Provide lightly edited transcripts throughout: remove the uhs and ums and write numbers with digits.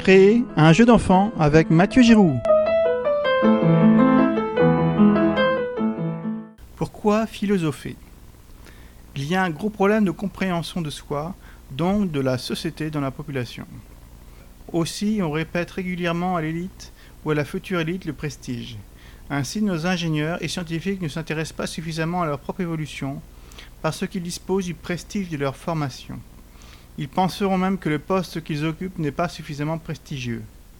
créer un jeu d'enfant avec Mathieu Giroux. Pourquoi philosopher ? Il y a un gros problème de compréhension de soi, donc de la société dans la population. Aussi, on répète régulièrement à l'élite ou à la future élite le prestige. Ainsi, nos ingénieurs et scientifiques ne s'intéressent pas suffisamment à leur propre évolution parce qu'ils disposent du prestige de leur formation. Ils penseront même que le poste qu'ils occupent n'est pas suffisamment prestigieux.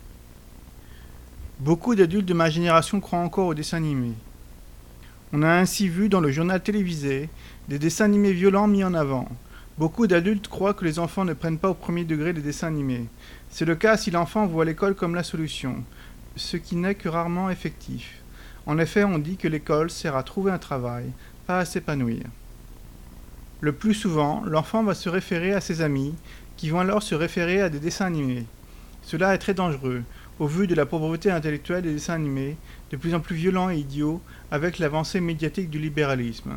Beaucoup d'adultes de ma génération croient encore aux dessins animés. On a ainsi vu dans le journal télévisé des dessins animés violents mis en avant. Beaucoup d'adultes croient que les enfants ne prennent pas au premier degré les dessins animés. C'est le cas si l'enfant voit l'école comme la solution, ce qui n'est que rarement effectif. En effet, on dit que l'école sert à trouver un travail, pas à s'épanouir. Le plus souvent, l'enfant va se référer à ses amis, qui vont alors se référer à des dessins animés. Cela est très dangereux, au vu de la pauvreté intellectuelle des dessins animés, de plus en plus violents et idiots, avec l'avancée médiatique du libéralisme.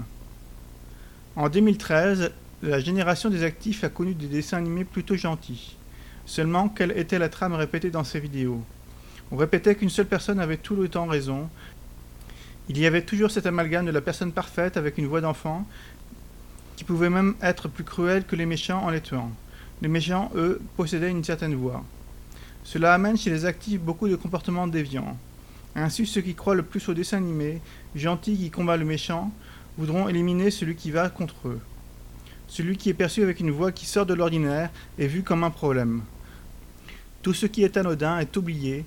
En 2013, la génération des actifs a connu des dessins animés plutôt gentils. Seulement, quelle était la trame répétée dans ces vidéos ? On répétait qu'une seule personne avait tout le temps raison. Il y avait toujours cet amalgame de la personne parfaite avec une voix d'enfant, qui pouvait même être plus cruel que les méchants en les tuant. Les méchants, eux, possédaient une certaine voix. Cela amène chez les actifs beaucoup de comportements déviants. Ainsi, ceux qui croient le plus aux dessins animés, gentils qui combat le méchant, voudront éliminer celui qui va contre eux. Celui qui est perçu avec une voix qui sort de l'ordinaire est vu comme un problème. Tout ce qui est anodin est oublié,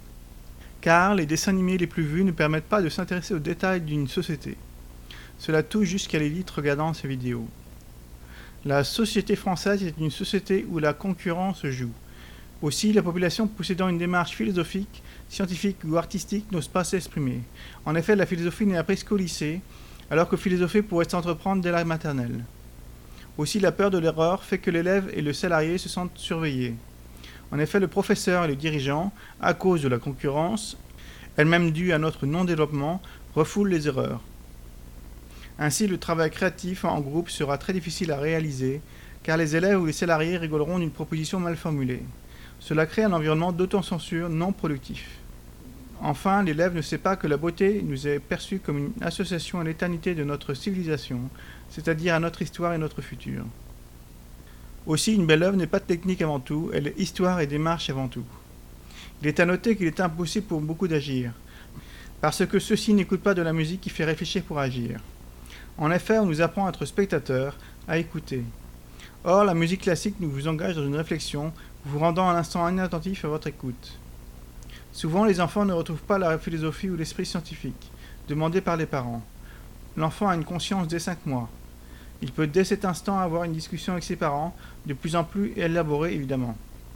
car les dessins animés les plus vus ne permettent pas de s'intéresser aux détails d'une société. Cela touche jusqu'à l'élite regardant ces vidéos. La société française est une société où la concurrence joue. Aussi, la population possédant une démarche philosophique, scientifique ou artistique n'ose pas s'exprimer. En effet, la philosophie n'est apprise qu'au lycée, alors que philosopher pourrait s'entreprendre dès la maternelle. Aussi, la peur de l'erreur fait que l'élève et le salarié se sentent surveillés. En effet, le professeur et le dirigeant, à cause de la concurrence, elle-même due à notre non-développement, refoulent les erreurs. Ainsi, le travail créatif en groupe sera très difficile à réaliser, car les élèves ou les salariés rigoleront d'une proposition mal formulée. Cela crée un environnement d'autocensure non productif. Enfin, l'élève ne sait pas que la beauté nous est perçue comme une association à l'éternité de notre civilisation, c'est-à-dire à notre histoire et notre futur. Aussi, une belle œuvre n'est pas technique avant tout, elle est histoire et démarche avant tout. Il est à noter qu'il est impossible pour beaucoup d'agir, parce que ceux-ci n'écoutent pas de la musique qui fait réfléchir pour agir. En effet, on nous apprend à être spectateur, à écouter. Or, la musique classique nous vous engage dans une réflexion, vous rendant à l'instant inattentif à votre écoute. Souvent, les enfants ne retrouvent pas la philosophie ou l'esprit scientifique, demandé par les parents. L'enfant a une conscience dès 5 mois. Il peut dès cet instant avoir une discussion avec ses parents, de plus en plus élaborée évidemment.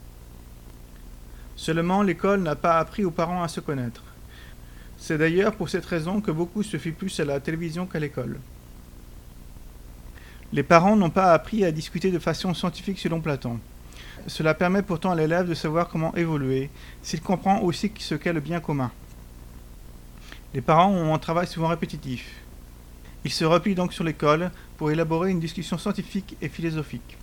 Seulement, l'école n'a pas appris aux parents à se connaître. C'est d'ailleurs pour cette raison que beaucoup se fient plus à la télévision qu'à l'école. Les parents n'ont pas appris à discuter de façon scientifique selon Platon. Cela permet pourtant à l'élève de savoir comment évoluer, s'il comprend aussi ce qu'est le bien commun. Les parents ont un travail souvent répétitif. Ils se replient donc sur l'école pour élaborer une discussion scientifique et philosophique.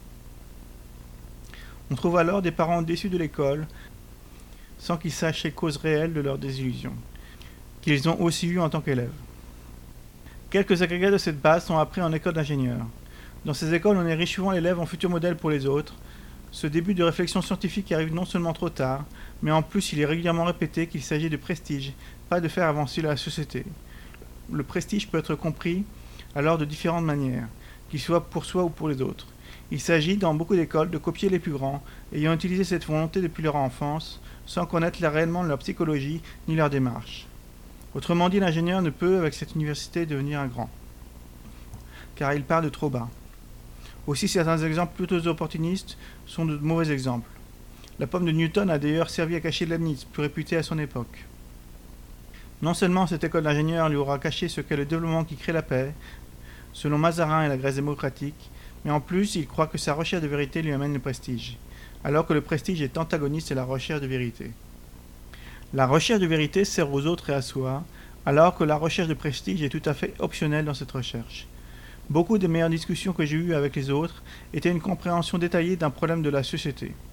On trouve alors des parents déçus de l'école, sans qu'ils sachent les causes réelles de leur désillusion, qu'ils ont aussi eues en tant qu'élèves. Quelques agrégats de cette base sont appris en école d'ingénieur. Dans ces écoles, on érige souvent l'élève en futur modèle pour les autres. Ce début de réflexion scientifique arrive non seulement trop tard, mais en plus il est régulièrement répété qu'il s'agit de prestige, pas de faire avancer la société. Le prestige peut être compris alors de différentes manières, qu'il soit pour soi ou pour les autres. Il s'agit, dans beaucoup d'écoles, de copier les plus grands, ayant utilisé cette volonté depuis leur enfance, sans connaître réellement leur psychologie ni leur démarche. Autrement dit, l'ingénieur ne peut, avec cette université, devenir un grand, car il part de trop bas. Aussi, certains exemples plutôt opportunistes sont de mauvais exemples. La pomme de Newton a d'ailleurs servi à cacher Leibniz, plus réputé à son époque. Non seulement cette école d'ingénieurs lui aura caché ce qu'est le développement qui crée la paix, selon Mazarin et la Grèce démocratique, mais en plus, il croit que sa recherche de vérité lui amène le prestige, alors que le prestige est antagoniste à la recherche de vérité. La recherche de vérité sert aux autres et à soi, alors que la recherche de prestige est tout à fait optionnelle dans cette recherche. Beaucoup des meilleures discussions que j'ai eues avec les autres étaient une compréhension détaillée d'un problème de la société.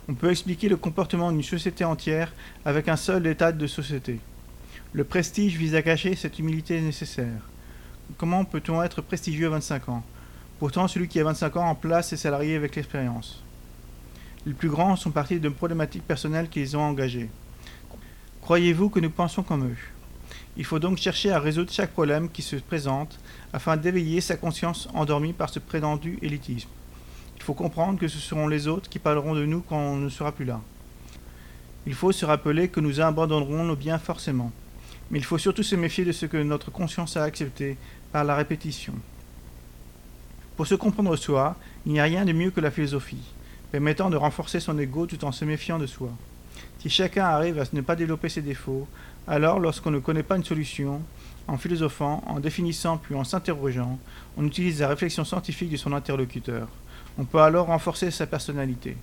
On peut expliquer le comportement d'une société entière avec un seul état de société. Le prestige vise à cacher cette humilité nécessaire. Comment peut-on être prestigieux à 25 ans? Pourtant, celui qui a 25 ans en place est salarié avec l'expérience. Les plus grands sont partis de problématiques personnelles qu'ils ont engagées. Croyez-vous que nous pensons comme eux? Il faut donc chercher à résoudre chaque problème qui se présente afin d'éveiller sa conscience endormie par ce prétendu élitisme. Il faut comprendre que ce seront les autres qui parleront de nous quand on ne sera plus là. Il faut se rappeler que nous abandonnerons nos biens forcément. Mais il faut surtout se méfier de ce que notre conscience a accepté par la répétition. Pour se comprendre soi, il n'y a rien de mieux que la philosophie, permettant de renforcer son ego tout en se méfiant de soi. Si chacun arrive à ne pas développer ses défauts, alors lorsqu'on ne connaît pas une solution, en philosophant, en définissant puis en s'interrogeant, on utilise la réflexion scientifique de son interlocuteur. On peut alors renforcer sa personnalité.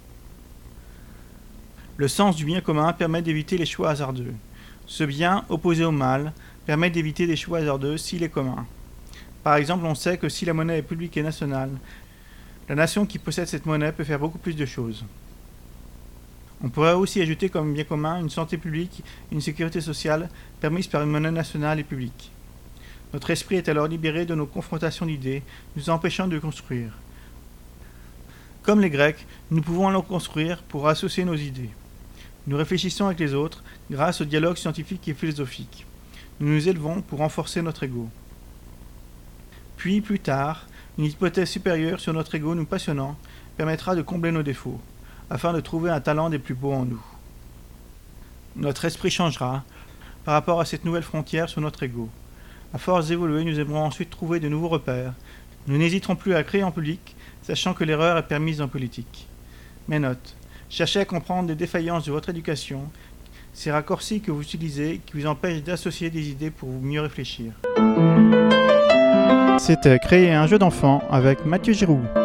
Le sens du bien commun permet d'éviter les choix hasardeux. Ce bien, opposé au mal, permet d'éviter des choix hasardeux s'il est commun. Par exemple, on sait que si la monnaie est publique et nationale, la nation qui possède cette monnaie peut faire beaucoup plus de choses. On pourrait aussi ajouter comme bien commun une santé publique et une sécurité sociale permise par une monnaie nationale et publique. Notre esprit est alors libéré de nos confrontations d'idées, nous empêchant de construire. Comme les Grecs, nous pouvons alors construire pour associer nos idées. Nous réfléchissons avec les autres grâce au dialogue scientifique et philosophique. Nous nous élevons pour renforcer notre ego. Puis, plus tard, une hypothèse supérieure sur notre ego nous passionnant permettra de combler nos défauts, afin de trouver un talent des plus beaux en nous. Notre esprit changera par rapport à cette nouvelle frontière sur notre ego. À force d'évoluer, nous aimerons ensuite trouver de nouveaux repères. Nous n'hésiterons plus à créer en public, sachant que l'erreur est permise en politique. Mes notes. Cherchez à comprendre les défaillances de votre éducation, ces raccourcis que vous utilisez qui vous empêchent d'associer des idées pour mieux réfléchir. C'était Créer un jeu d'enfant avec Mathieu Giroux.